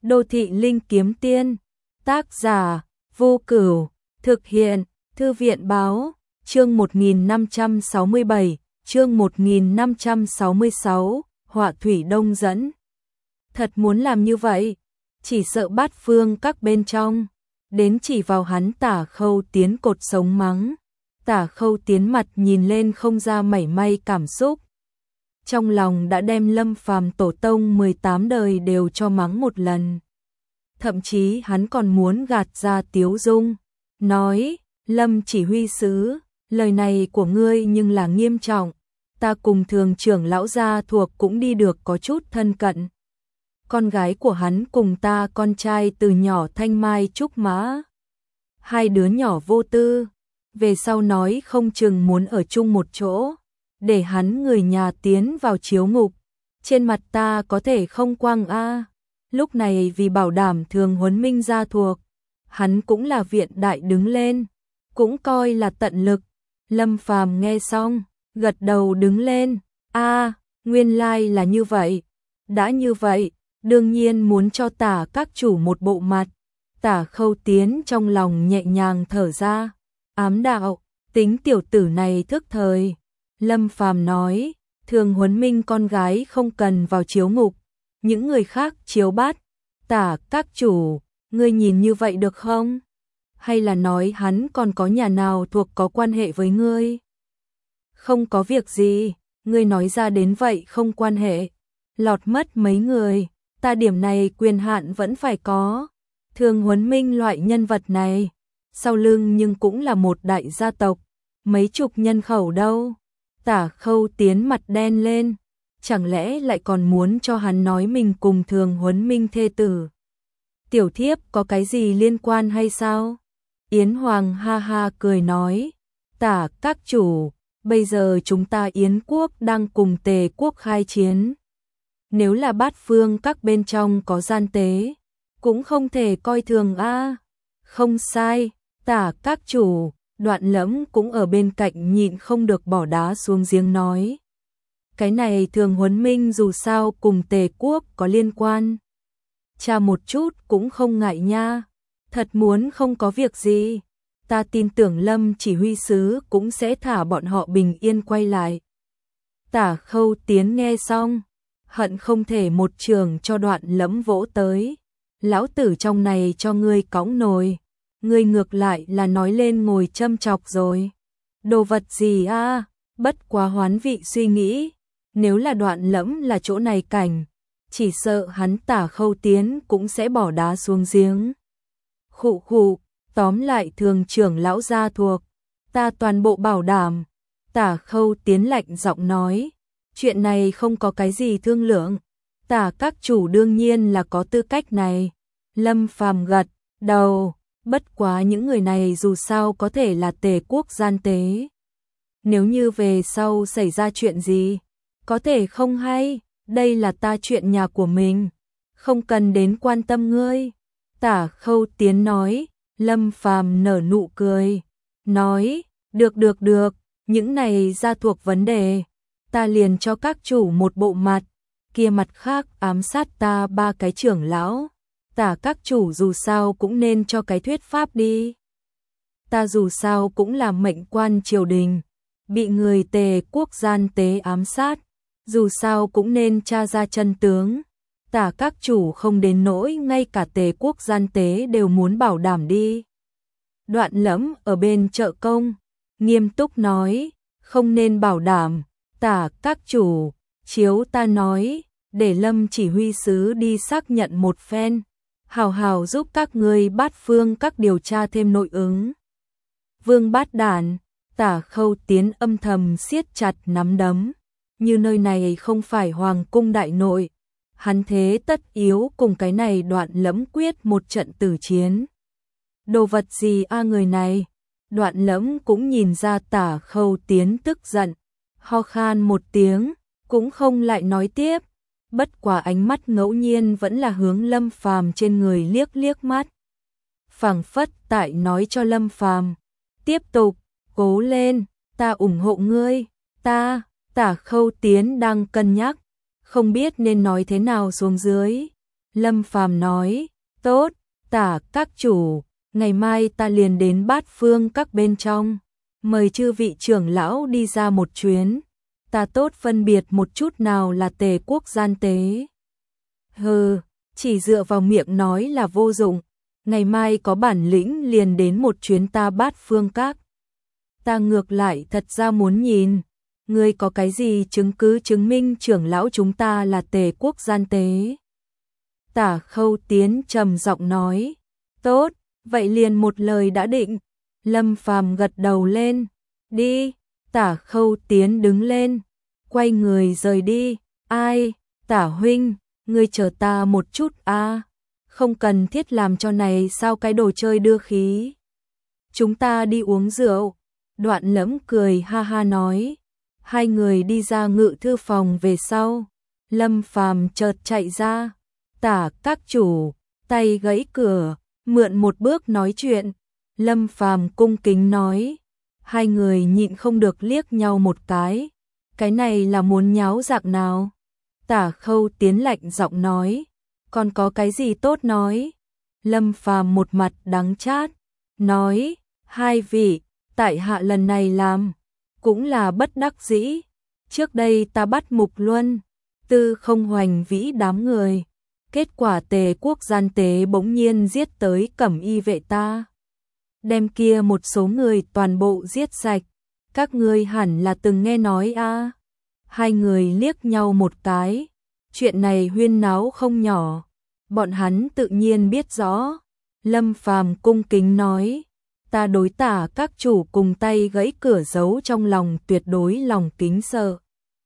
Đô thị linh kiếm tiên, tác giả, Vô Cửu, thực hiện, Thư viện báo, chương 1567, chương 1566, họa thủy đông dẫn. Thật muốn làm như vậy, chỉ sợ Bát Phương các bên trong, đến chỉ vào hắn Tả Khâu Tiến cột sống mắng. Tả Khâu Tiến mặt nhìn lên không ra mảy may cảm xúc. Trong lòng đã đem Lâm Phàm tổ tông 18 đời đều cho mắng một lần. Thậm chí hắn còn muốn gạt ra tiếu dung, nói, Lâm chỉ huy sứ, lời này của ngươi nhưng là nghiêm trọng, ta cùng thường trưởng lão gia thuộc cũng đi được có chút thân cận. Con gái của hắn cùng ta con trai từ nhỏ thanh mai trúc mã. Hai đứa nhỏ vô tư, về sau nói không chừng muốn ở chung một chỗ, để hắn người nhà tiến vào chiếu ngục. Trên mặt ta có thể không quang a. Lúc này vì bảo đảm Thường Huấn Minh gia thuộc, hắn cũng là viện đại đứng lên, cũng coi là tận lực. Lâm Phàm nghe xong, gật đầu đứng lên, nguyên lai là như vậy. Đã như vậy, đương nhiên muốn cho Tả các chủ một bộ mặt. Tả Khâu Tiến trong lòng nhẹ nhàng thở ra, ám đạo, tính tiểu tử này thức thời. Lâm Phàm nói, Thường Huấn Minh con gái không cần vào chiếu ngục, những người khác chiếu bát. Tả các chủ, ngươi nhìn như vậy được không? Hay là nói hắn còn có nhà nào thuộc có quan hệ với ngươi? Không có việc gì, ngươi nói ra đến vậy không quan hệ. Lọt mất mấy người, ta điểm này quyền hạn vẫn phải có. Thường Huấn Minh loại nhân vật này, sau lưng nhưng cũng là một đại gia tộc, mấy chục nhân khẩu đâu. Tả Khâu Tiến mặt đen lên, chẳng lẽ lại còn muốn cho hắn nói mình cùng Thường Huấn Minh thê tử? Tiểu thiếp có cái gì liên quan hay sao? Yến Hoàng ha ha cười nói, Tả các chủ, bây giờ chúng ta Yến quốc đang cùng Tề quốc khai chiến. Nếu là Bát Phương các bên trong có gian tế, cũng không thể coi thường a. Không sai, Tả các chủ. Đoạn Lẫm cũng ở bên cạnh nhịn không được bỏ đá xuống giếng nói. Cái này Thường Huấn Minh dù sao cùng Tề quốc có liên quan. Cha một chút cũng không ngại nha. Thật muốn không có việc gì, ta tin tưởng Lâm chỉ huy sứ cũng sẽ thả bọn họ bình yên quay lại. Tả Khâu Tiến nghe xong, hận không thể một trường cho Đoạn Lẫm vỗ tới. Lão tử trong này cho ngươi cõng nồi, ngươi ngược lại là nói lên ngồi châm chọc rồi. Đồ vật gì a? Bất quá hoán vị suy nghĩ, nếu là Đoạn Lẫm là chỗ này cảnh, chỉ sợ hắn Tả Khâu Tiến cũng sẽ bỏ đá xuống giếng. Khụ khụ, tóm lại thường trưởng lão gia thuộc, ta toàn bộ bảo đảm. Tả Khâu Tiến lạnh giọng nói, chuyện này không có cái gì thương lượng, Tả các chủ đương nhiên là có tư cách này. Lâm Phàm gật đầu, bất quá những người này dù sao có thể là Tề quốc gian tế. Nếu như về sau xảy ra chuyện gì, có thể không hay, đây là ta chuyện nhà của mình, không cần đến quan tâm ngươi. Tả Khâu Tiến nói. Lâm Phàm nở nụ cười, nói, được, những này ra thuộc vấn đề, ta liền cho các chủ một bộ mặt, kia mặt khác ám sát ta 3 cái trưởng lão. Tả các chủ dù sao cũng nên cho cái thuyết pháp đi. Ta dù sao cũng là mệnh quan triều đình, bị người Tề quốc gian tế ám sát, dù sao cũng nên tra ra chân tướng. Tả các chủ không đến nỗi ngay cả Tề quốc gian tế đều muốn bảo đảm đi. Đoạn Lẫm ở bên trợ công, nghiêm túc nói, không nên bảo đảm. Tả các chủ, chiếu ta nói, để Lâm chỉ huy sứ đi xác nhận một phen, hào hào giúp các ngươi Bát Phương các điều tra thêm nội ứng. Vương Bát Đản, Tả Khâu Tiến âm thầm siết chặt nắm đấm, như nơi này không phải hoàng cung đại nội, hắn thế tất yếu cùng cái này Đoạn Lẫm quyết một trận tử chiến. Đồ vật gì a người này? Đoạn Lẫm cũng nhìn ra Tả Khâu Tiến tức giận, ho khan một tiếng, cũng không lại nói tiếp. Bất quá ánh mắt ngẫu nhiên vẫn là hướng Lâm Phàm trên người liếc liếc mắt. Phảng phất tại nói cho Lâm Phàm, tiếp tục, cố lên, ta ủng hộ ngươi. Tả Khâu Tiến đang cân nhắc, không biết nên nói thế nào xuống dưới. Lâm Phàm nói, tốt, Tả các chủ, ngày mai ta liền đến Bát Phương các bên trong, mời chư vị trưởng lão đi ra một chuyến, ta tốt phân biệt một chút nào là Tề quốc gian tế. Hừ, chỉ dựa vào miệng nói là vô dụng, ngày mai có bản lĩnh liền đến một chuyến ta Bát Phương các. Ta ngược lại thật ra muốn nhìn, ngươi có cái gì chứng cứ chứng minh trưởng lão chúng ta là Tề quốc gian tế. Tả Khâu Tiến trầm giọng nói, tốt, vậy liền một lời đã định. Lâm Phàm gật đầu lên, đi. Tả Khâu Tiến đứng lên, quay người rời đi. Ai, Tả huynh, ngươi chờ ta một chút a, không cần thiết làm cho này sao cái đồ chơi đưa khí. Chúng ta đi uống rượu. Đoạn Lẫm cười ha ha nói. Hai người đi ra ngự thư phòng về sau. Lâm Phàm chợt chạy ra. Tả các chủ, tay gãy cửa, mượn một bước nói chuyện. Lâm Phàm cung kính nói. Hai người nhịn không được liếc nhau một cái. Cái này là muốn nháo dạng nào? Tả Khâu Tiến lạnh giọng nói. Còn có cái gì tốt nói? Lâm Phàm một mặt đắng chát, nói, hai vị, tại hạ lần này làm, cũng là bất đắc dĩ. Trước đây ta bắt Mục Luân, Tư Không Hoành Vĩ đám người. Kết quả Tề quốc gian tế bỗng nhiên giết tới Cẩm Y vệ ta. Đem kia một số người toàn bộ giết sạch. Các ngươi hẳn là từng nghe nói a. Hai người liếc nhau một cái. Chuyện này huyên náo không nhỏ. Bọn hắn tự nhiên biết rõ. Lâm Phàm cung kính nói. Ta đối Tả các chủ cùng tay gãy cửa giấu trong lòng tuyệt đối lòng kính sợ.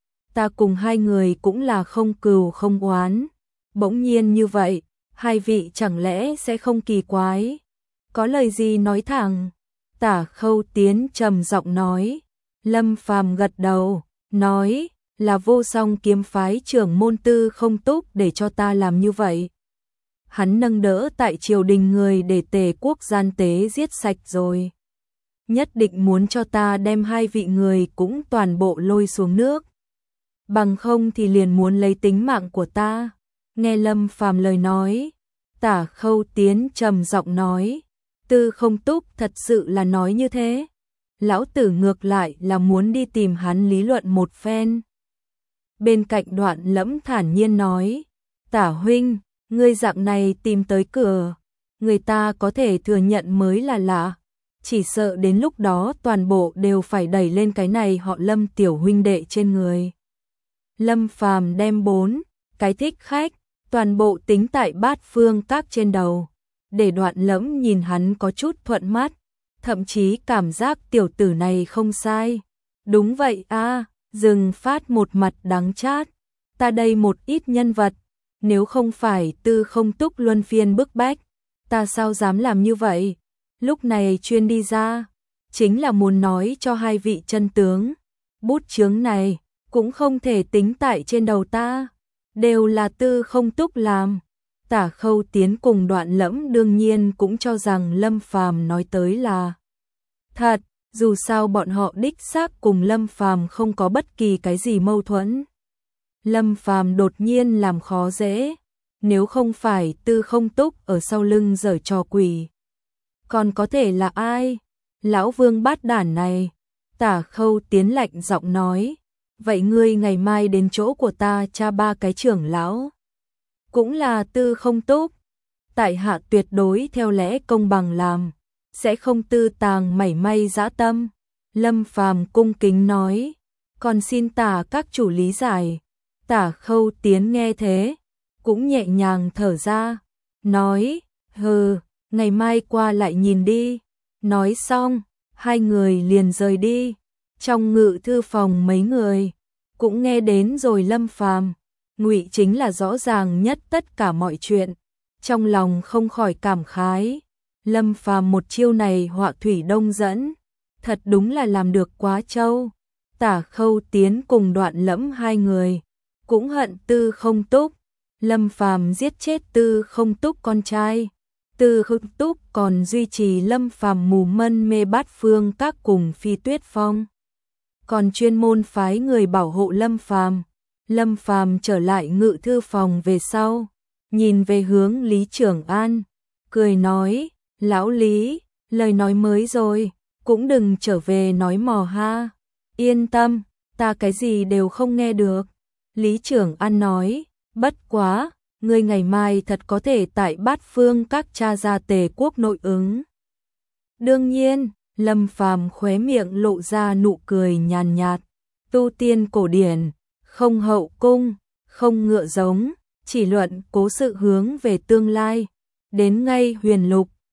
Ta cùng hai người cũng là không cừu không oán. Bỗng nhiên như vậy, hai vị chẳng lẽ sẽ không kỳ quái? Có lời gì nói thẳng? Tả Khâu Tiến trầm giọng nói. Lâm Phàm gật đầu, nói là Vô Song kiếm phái trưởng môn Tư Không Túc để cho ta làm như vậy. Hắn nâng đỡ tại triều đình người để Tề quốc gian tế giết sạch rồi. Nhất định muốn cho ta đem hai vị người cũng toàn bộ lôi xuống nước. Bằng không thì liền muốn lấy tính mạng của ta. Nghe Lâm Phàm lời nói, Tả Khâu Tiến trầm giọng nói, Tư Không Túc thật sự là nói như thế. Lão tử ngược lại là muốn đi tìm hắn lý luận một phen. Bên cạnh Đoạn Lẫm thản nhiên nói, Tả huynh, ngươi dạng này tìm tới cửa, người ta có thể thừa nhận mới là lạ. Chỉ sợ đến lúc đó toàn bộ đều phải đẩy lên cái này họ Lâm tiểu huynh đệ trên người. Lâm Phàm đem 4 cái thích khách toàn bộ tính tại Bát Phương các trên đầu, để Đoạn Lẫm nhìn hắn có chút thuận mắt, thậm chí cảm giác tiểu tử này không sai. Đúng vậy a, Dừng Phát một mặt đắng chát, ta đây một ít nhân vật, nếu không phải Tư Không Túc luân phiên bức bách, ta sao dám làm như vậy? Lúc này chuyên đi ra, chính là muốn nói cho hai vị chân tướng, bút chướng này cũng không thể tính tại trên đầu ta. Đều là Tư Không Túc làm. Tả Khâu Tiến cùng Đoạn Lẫm đương nhiên cũng cho rằng Lâm Phàm nói tới là thật, dù sao bọn họ đích xác cùng Lâm Phàm không có bất kỳ cái gì mâu thuẫn. Lâm Phàm đột nhiên làm khó dễ, nếu không phải Tư Không Túc ở sau lưng giở trò quỷ, còn có thể là ai? Lão Vương bát đản này. Tả Khâu Tiến lạnh giọng nói. Vậy ngươi ngày mai đến chỗ của ta tra 3 cái trưởng lão. Cũng là Tư Không Túc. Tại hạ tuyệt đối theo lẽ công bằng làm. Sẽ không tư tàng mảy may dã tâm. Lâm Phàm cung kính nói. Còn xin Tả các chủ lý giải. Tả Khâu Tiến nghe thế. Cũng nhẹ nhàng thở ra. Nói. Hừ, ngày mai qua lại nhìn đi. Nói xong, hai người liền rời đi. Trong ngự thư phòng mấy người cũng nghe đến rồi Lâm Phàm, Ngụy chính là rõ ràng nhất tất cả mọi chuyện, trong lòng không khỏi cảm khái, Lâm Phàm một chiêu này họa thủy đông dẫn, thật đúng là làm được quá trâu. Tả Khâu Tiến cùng Đoạn Lẫm hai người cũng hận Tư Không Túc, Lâm Phàm giết chết Tư Không Túc con trai. Tư Không Túc còn duy trì Lâm Phàm mù mân mê Bát Phương các cùng Phi Tuyết Phong, còn chuyên môn phái người bảo hộ Lâm Phàm. Lâm Phàm trở lại ngự thư phòng về sau, nhìn về hướng Lý Trường An, cười nói, lão Lý, lời nói mới rồi, cũng đừng trở về nói mò ha. Yên tâm, ta cái gì đều không nghe được. Lý Trường An nói, bất quá, ngươi ngày mai thật có thể tại Bát Phương các cha ra Tề quốc nội ứng. Đương nhiên, Lâm Phàm khóe miệng lộ ra nụ cười nhàn nhạt, tu tiên cổ điển, không hậu cung, không ngựa giống, chỉ luận cố sự hướng về tương lai, đến ngay huyền lục,